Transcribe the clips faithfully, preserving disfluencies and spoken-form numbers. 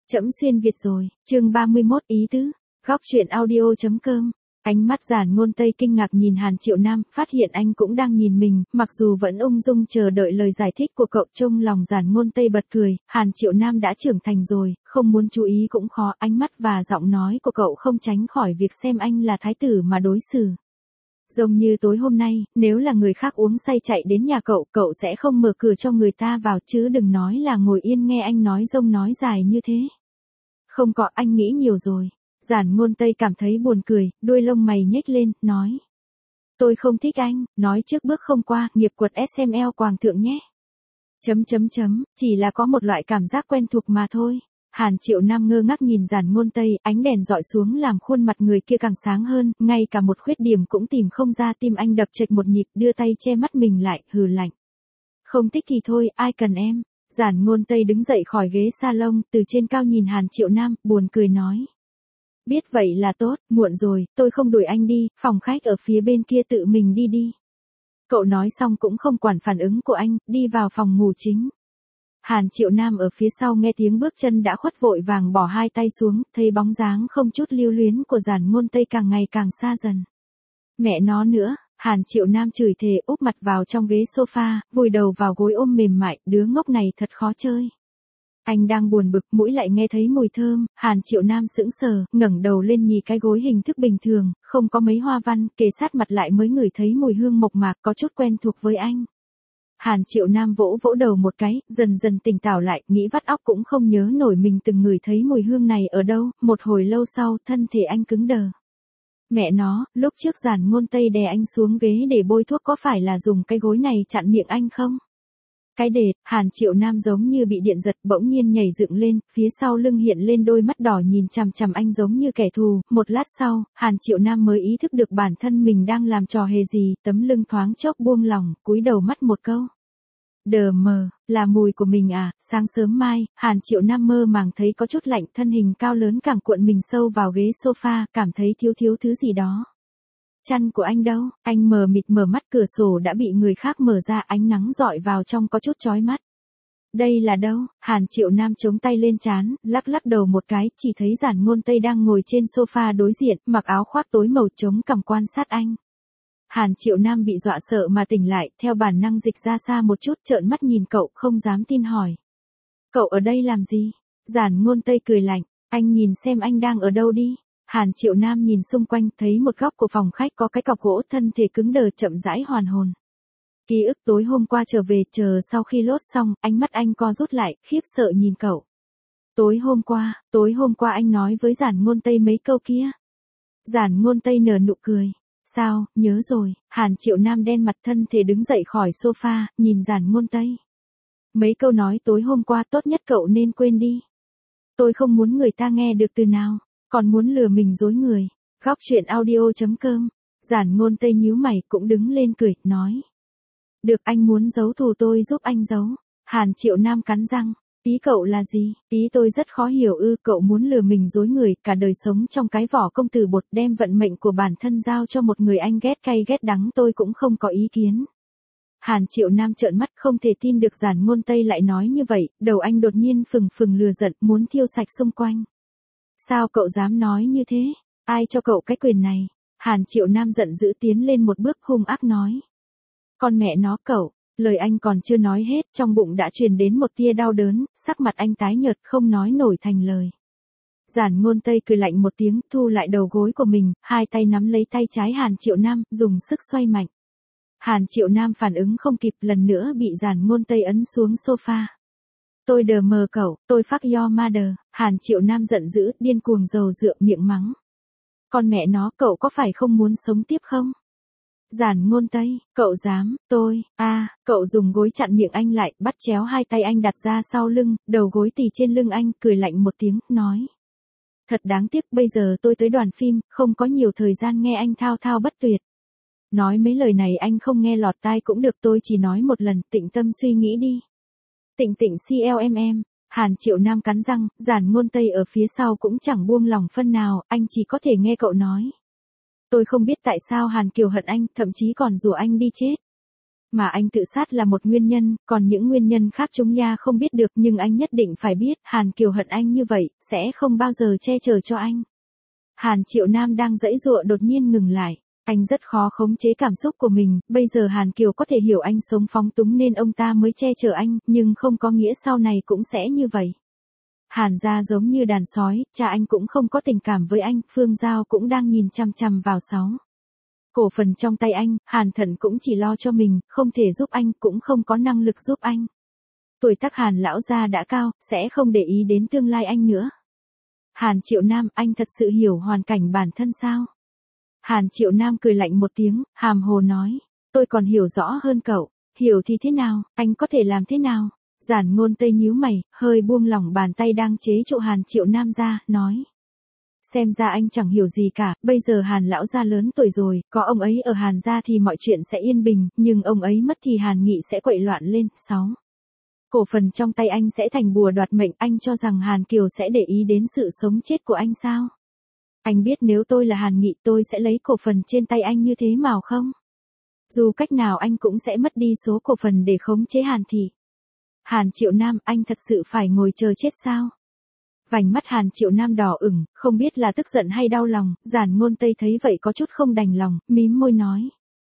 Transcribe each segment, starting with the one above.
Trẫm xuyên Việt rồi, chương ba mươi mốt ý tứ, góc truyện audio.com. Ánh mắt Giản Ngôn Tây kinh ngạc nhìn Hàn Triệu Nam, phát hiện anh cũng đang nhìn mình, mặc dù vẫn ung dung chờ đợi lời giải thích của cậu. Trong lòng Giản Ngôn Tây bật cười, Hàn Triệu Nam đã trưởng thành rồi, không muốn chú ý cũng khó. Ánh mắt và giọng nói của cậu không tránh khỏi việc xem anh là thái tử mà đối xử. Giống như tối hôm nay, nếu là người khác uống say chạy đến nhà cậu, cậu sẽ không mở cửa cho người ta vào, chứ đừng nói là ngồi yên nghe anh nói dông nói dài như thế. Không có, anh nghĩ nhiều rồi. Giản Ngôn Tây cảm thấy buồn cười, đuôi lông mày nhếch lên, nói. Tôi không thích anh, nói trước bước không qua, nghiệp quật ét em lờ Quảng Thượng nhé. Chấm chấm chấm, chỉ là có một loại cảm giác quen thuộc mà thôi. Hàn Triệu Nam ngơ ngác nhìn Giản Ngôn Tây, ánh đèn dọi xuống làm khuôn mặt người kia càng sáng hơn, ngay cả một khuyết điểm cũng tìm không ra. Tim anh đập chệch một nhịp, đưa tay che mắt mình lại, hừ lạnh. Không thích thì thôi, ai cần em. Giản Ngôn Tây đứng dậy khỏi ghế salon, từ trên cao nhìn Hàn Triệu Nam, buồn cười nói. Biết vậy là tốt, muộn rồi, tôi không đuổi anh đi, phòng khách ở phía bên kia tự mình đi đi. Cậu nói xong cũng không quản phản ứng của anh, đi vào phòng ngủ chính. Hàn Triệu Nam ở phía sau nghe tiếng bước chân đã khuất vội vàng bỏ hai tay xuống, thấy bóng dáng không chút lưu luyến của Giản Ngôn Tây càng ngày càng xa dần. Mẹ nó nữa, Hàn Triệu Nam chửi thề, úp mặt vào trong ghế sofa, vùi đầu vào gối ôm mềm mại, đứa ngốc này thật khó chơi. Anh đang buồn bực, mũi lại nghe thấy mùi thơm. Hàn Triệu Nam sững sờ, ngẩng đầu lên nhìn cái gối hình thức bình thường, không có mấy hoa văn, kề sát mặt lại mới ngửi thấy mùi hương mộc mạc, có chút quen thuộc với anh. Hàn Triệu Nam vỗ vỗ đầu một cái, dần dần tỉnh táo lại, nghĩ vắt óc cũng không nhớ nổi mình từng ngửi thấy mùi hương này ở đâu. Một hồi lâu sau, thân thể anh cứng đờ. Mẹ nó, lúc trước Giản Ngôn Tây đè anh xuống ghế để bôi thuốc có phải là dùng cái gối này chặn miệng anh không? Cái đệt, Hàn Triệu Nam giống như bị điện giật, bỗng nhiên nhảy dựng lên, phía sau lưng hiện lên đôi mắt đỏ nhìn chằm chằm anh giống như kẻ thù. Một lát sau, Hàn Triệu Nam mới ý thức được bản thân mình đang làm trò hề gì, tấm lưng thoáng chốc buông lỏng, cúi đầu mắt một câu. Đờ mờ, là mùi của mình à? Sáng sớm mai, Hàn Triệu Nam mơ màng thấy có chút lạnh, thân hình cao lớn càng cuộn mình sâu vào ghế sofa, cảm thấy thiếu thiếu thứ gì đó. Chăn của anh đâu? Anh mờ mịt mở mắt, cửa sổ đã bị người khác mở ra, ánh nắng dọi vào trong có chút chói mắt. Đây là đâu? Hàn Triệu Nam chống tay lên trán, lắc lắc đầu một cái, chỉ thấy Giản Ngôn Tây đang ngồi trên sofa đối diện, mặc áo khoác tối màu chống cằm quan sát anh. Hàn Triệu Nam bị dọa sợ mà tỉnh lại, theo bản năng dịch ra xa một chút, trợn mắt nhìn cậu, không dám tin hỏi. Cậu ở đây làm gì? Giản Ngôn Tây cười lạnh, anh nhìn xem anh đang ở đâu đi. Hàn Triệu Nam nhìn xung quanh, thấy một góc của phòng khách có cái cọc gỗ, thân thể cứng đờ chậm rãi hoàn hồn. Ký ức tối hôm qua trở về, chờ sau khi lốt xong, ánh mắt anh co rút lại, khiếp sợ nhìn cậu. Tối hôm qua, tối hôm qua anh nói với Giản Ngôn Tây mấy câu kia. Giản Ngôn Tây nở nụ cười. Sao, nhớ rồi. Hàn Triệu Nam đen mặt, thân thể đứng dậy khỏi sofa, nhìn Giản Ngôn Tây. Mấy câu nói tối hôm qua tốt nhất cậu nên quên đi. Tôi không muốn người ta nghe được từ nào. Còn muốn lừa mình dối người. Góc truyện audio.com. Giản Ngôn Tây nhíu mày cũng đứng lên cười, nói. Được, anh muốn giấu thù tôi giúp anh giấu. Hàn Triệu Nam cắn răng. Ý cậu là gì? Ý tôi rất khó hiểu ư, cậu muốn lừa mình dối người, cả đời sống trong cái vỏ công tử bột, đem vận mệnh của bản thân giao cho một người anh ghét cay ghét đắng, tôi cũng không có ý kiến. Hàn Triệu Nam trợn mắt, không thể tin được Giản Ngôn Tây lại nói như vậy, đầu anh đột nhiên phừng phừng lừa giận, muốn thiêu sạch xung quanh. Sao cậu dám nói như thế? Ai cho cậu cái quyền này? Hàn Triệu Nam giận dữ tiến lên một bước, hung ác nói. Con mẹ nó cậu, lời anh còn chưa nói hết, trong bụng đã truyền đến một tia đau đớn, sắc mặt anh tái nhợt không nói nổi thành lời. Giản Ngôn Tây cười lạnh một tiếng, thu lại đầu gối của mình, hai tay nắm lấy tay trái Hàn Triệu Nam, dùng sức xoay mạnh. Hàn Triệu Nam phản ứng không kịp, lần nữa bị Giản Ngôn Tây ấn xuống sofa. Tôi đờ mờ cậu, tôi fuck your mother. Hàn Triệu Nam giận dữ, điên cuồng dầu rượu miệng mắng. Con mẹ nó, cậu có phải không muốn sống tiếp không? Giản Ngôn Tây, cậu dám, tôi, a à, cậu dùng gối chặn miệng anh lại, bắt chéo hai tay anh đặt ra sau lưng, đầu gối tì trên lưng anh, cười lạnh một tiếng, nói. Thật đáng tiếc, bây giờ tôi tới đoàn phim, không có nhiều thời gian nghe anh thao thao bất tuyệt. Nói mấy lời này anh không nghe lọt tai cũng được, tôi chỉ nói một lần, tĩnh tâm suy nghĩ đi. Tịnh tịnh clmm. Hàn Triệu Nam cắn răng, Giản Ngôn Tây ở phía sau cũng chẳng buông lòng phân nào, anh chỉ có thể nghe cậu nói. Tôi không biết tại sao Hàn Kiều hận anh, thậm chí còn rủ anh đi chết. Mà anh tự sát là một nguyên nhân, còn những nguyên nhân khác chúng ta không biết được, nhưng anh nhất định phải biết, Hàn Kiều hận anh như vậy, sẽ không bao giờ che chở cho anh. Hàn Triệu Nam đang giãy giụa đột nhiên ngừng lại. Anh rất khó khống chế cảm xúc của mình, bây giờ Hàn Kiều có thể hiểu anh sống phóng túng nên ông ta mới che chở anh, nhưng không có nghĩa sau này cũng sẽ như vậy. Hàn gia giống như đàn sói, cha anh cũng không có tình cảm với anh, Phương Giao cũng đang nhìn chằm chằm vào sáu. Cổ phần trong tay anh, Hàn Thận cũng chỉ lo cho mình, không thể giúp anh, cũng không có năng lực giúp anh. Tuổi tác Hàn lão gia đã cao, sẽ không để ý đến tương lai anh nữa. Hàn Triệu Nam, anh thật sự hiểu hoàn cảnh bản thân sao? Hàn Triệu Nam cười lạnh một tiếng, hàm hồ nói, tôi còn hiểu rõ hơn cậu, hiểu thì thế nào, anh có thể làm thế nào? Giản Ngôn Tây nhíu mày, hơi buông lỏng bàn tay đang chế trụ Hàn Triệu Nam ra, nói. Xem ra anh chẳng hiểu gì cả, bây giờ Hàn lão gia lớn tuổi rồi, có ông ấy ở Hàn gia thì mọi chuyện sẽ yên bình, nhưng ông ấy mất thì Hàn Nghị sẽ quậy loạn lên. Sáu. Cổ phần trong tay anh sẽ thành bùa đoạt mệnh, anh cho rằng Hàn Kiều sẽ để ý đến sự sống chết của anh sao? Anh biết nếu tôi là Hàn Nghị tôi sẽ lấy cổ phần trên tay anh như thế nào không? Dù cách nào anh cũng sẽ mất đi số cổ phần để khống chế Hàn Thị. Hàn Triệu Nam, anh thật sự phải ngồi chờ chết sao? Vành mắt Hàn Triệu Nam đỏ ửng, không biết là tức giận hay đau lòng, Giản Ngôn Tây thấy vậy có chút không đành lòng, mím môi nói.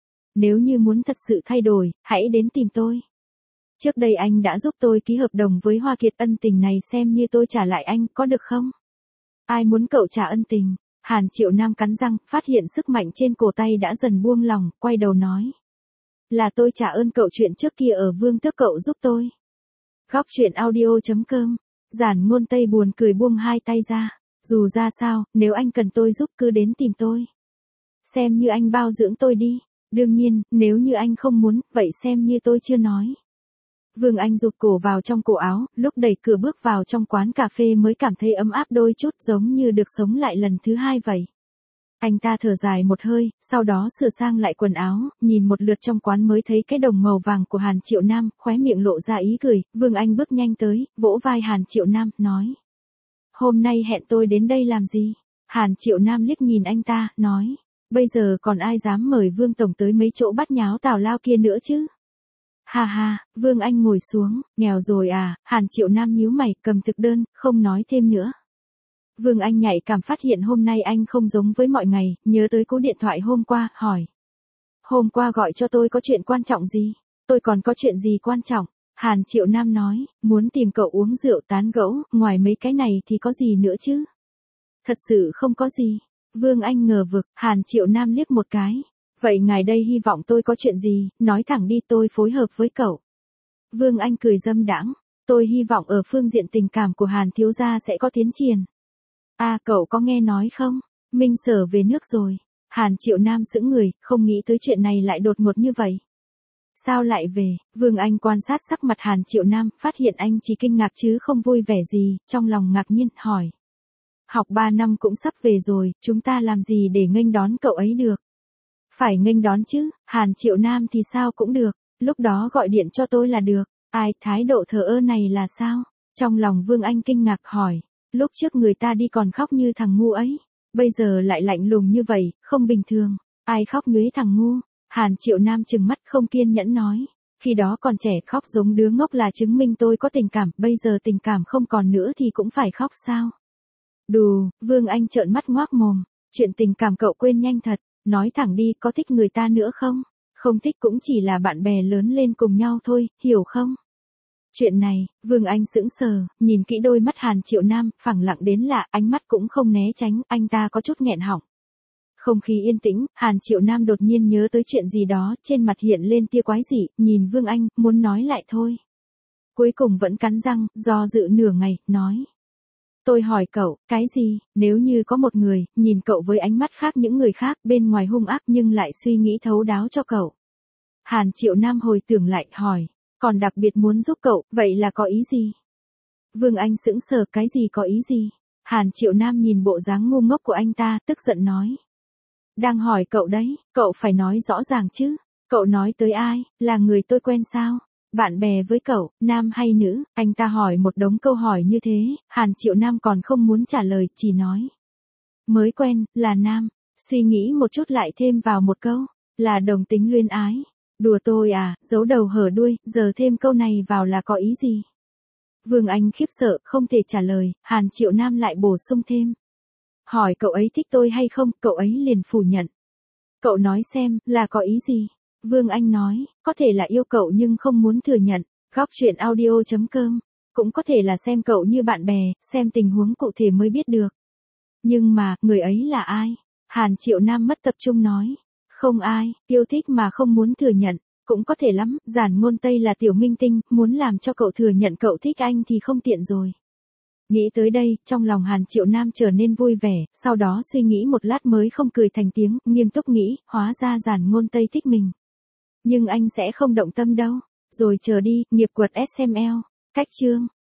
Nếu như muốn thật sự thay đổi, hãy đến tìm tôi. Trước đây anh đã giúp tôi ký hợp đồng với Hoa Kiệt, ân tình này xem như tôi trả lại anh, có được không? Ai muốn cậu trả ân tình? Hàn Triệu Nam cắn răng, phát hiện sức mạnh trên cổ tay đã dần buông lỏng, quay đầu nói. Là tôi trả ơn cậu chuyện trước kia ở Vương Tước cậu giúp tôi. Góc truyện audio chấm com. Giản Ngôn Tây buồn cười buông hai tay ra. Dù ra sao, nếu anh cần tôi giúp cứ đến tìm tôi. Xem như anh bao dưỡng tôi đi. Đương nhiên, nếu như anh không muốn, vậy xem như tôi chưa nói. Vương Anh rụt cổ vào trong cổ áo, lúc đẩy cửa bước vào trong quán cà phê mới cảm thấy ấm áp đôi chút, giống như được sống lại lần thứ hai vậy. Anh ta thở dài một hơi, sau đó sửa sang lại quần áo, nhìn một lượt trong quán mới thấy cái đồng màu vàng của Hàn Triệu Nam, khóe miệng lộ ra ý cười. Vương Anh bước nhanh tới, vỗ vai Hàn Triệu Nam, nói. Hôm nay hẹn tôi đến đây làm gì? Hàn Triệu Nam liếc nhìn anh ta, nói. Bây giờ còn ai dám mời Vương Tổng tới mấy chỗ bắt nháo tào lao kia nữa chứ? Ha ha, Vương Anh ngồi xuống, nghèo rồi à? Hàn Triệu Nam nhíu mày, cầm thực đơn, không nói thêm nữa. Vương Anh nhạy cảm phát hiện hôm nay anh không giống với mọi ngày, nhớ tới cú điện thoại hôm qua, hỏi. Hôm qua gọi cho tôi có chuyện quan trọng gì? Tôi còn có chuyện gì quan trọng? Hàn Triệu Nam nói, muốn tìm cậu uống rượu tán gẫu, ngoài mấy cái này thì có gì nữa chứ? Thật sự không có gì. Vương Anh ngờ vực, Hàn Triệu Nam liếc một cái. Vậy ngài đây hy vọng tôi có chuyện gì, nói thẳng đi tôi phối hợp với cậu. Vương Anh cười dâm đãng, tôi hy vọng ở phương diện tình cảm của Hàn thiếu gia sẽ có tiến triển. À cậu có nghe nói không, Minh Sở về nước rồi. Hàn Triệu Nam sững người, không nghĩ tới chuyện này lại đột ngột như vậy. Sao lại về? Vương Anh quan sát sắc mặt Hàn Triệu Nam, phát hiện anh chỉ kinh ngạc chứ không vui vẻ gì, trong lòng ngạc nhiên, hỏi. Học ba năm cũng sắp về rồi, chúng ta làm gì để nghênh đón cậu ấy được? Phải nghênh đón chứ, Hàn Triệu Nam thì sao cũng được, lúc đó gọi điện cho tôi là được. Ai, thái độ thờ ơ này là sao? Trong lòng Vương Anh kinh ngạc hỏi, lúc trước người ta đi còn khóc như thằng ngu ấy, bây giờ lại lạnh lùng như vậy, không bình thường. Ai khóc nhuế thằng ngu? Hàn Triệu Nam trừng mắt không kiên nhẫn nói, khi đó còn trẻ khóc giống đứa ngốc là chứng minh tôi có tình cảm, bây giờ tình cảm không còn nữa thì cũng phải khóc sao? Đù, Vương Anh trợn mắt ngoác mồm, chuyện tình cảm cậu quên nhanh thật. Nói thẳng đi, có thích người ta nữa không? Không thích cũng chỉ là bạn bè lớn lên cùng nhau thôi, hiểu không? Chuyện này, Vương Anh sững sờ, nhìn kỹ đôi mắt Hàn Triệu Nam, phẳng lặng đến lạ, ánh mắt cũng không né tránh, anh ta có chút nghẹn họng. Không khí yên tĩnh, Hàn Triệu Nam đột nhiên nhớ tới chuyện gì đó, trên mặt hiện lên tia quái dị, nhìn Vương Anh, muốn nói lại thôi. Cuối cùng vẫn cắn răng, do dự nửa ngày, nói. Tôi hỏi cậu, cái gì, nếu như có một người, nhìn cậu với ánh mắt khác những người khác, bên ngoài hung ác nhưng lại suy nghĩ thấu đáo cho cậu. Hàn Triệu Nam hồi tưởng lại, hỏi, còn đặc biệt muốn giúp cậu, vậy là có ý gì? Vương Anh sững sờ, cái gì có ý gì? Hàn Triệu Nam nhìn bộ dáng ngu ngốc của anh ta, tức giận nói. Đang hỏi cậu đấy, cậu phải nói rõ ràng chứ. Cậu nói tới ai, là người tôi quen sao? Bạn bè với cậu, nam hay nữ? Anh ta hỏi một đống câu hỏi như thế, Hàn Triệu Nam còn không muốn trả lời, chỉ nói. Mới quen, là nam. Suy nghĩ một chút lại thêm vào một câu, là đồng tính luyến ái. Đùa tôi à, giấu đầu hở đuôi, giờ thêm câu này vào là có ý gì? Vương Anh khiếp sợ, không thể trả lời, Hàn Triệu Nam lại bổ sung thêm. Hỏi cậu ấy thích tôi hay không, cậu ấy liền phủ nhận. Cậu nói xem, là có ý gì? Vương Anh nói, có thể là yêu cậu nhưng không muốn thừa nhận. Góc chuyện audio chấm com. Cũng có thể là xem cậu như bạn bè, xem tình huống cụ thể mới biết được. Nhưng mà, người ấy là ai? Hàn Triệu Nam mất tập trung nói. Không ai, yêu thích mà không muốn thừa nhận. Cũng có thể lắm, Giản Ngôn Tây là tiểu minh tinh, muốn làm cho cậu thừa nhận cậu thích anh thì không tiện rồi. Nghĩ tới đây, trong lòng Hàn Triệu Nam trở nên vui vẻ, sau đó suy nghĩ một lát mới không cười thành tiếng, nghiêm túc nghĩ, hóa ra Giản Ngôn Tây thích mình. Nhưng anh sẽ không động tâm đâu. Rồi chờ đi, nghiệp quật ét em lờ. Cách chương.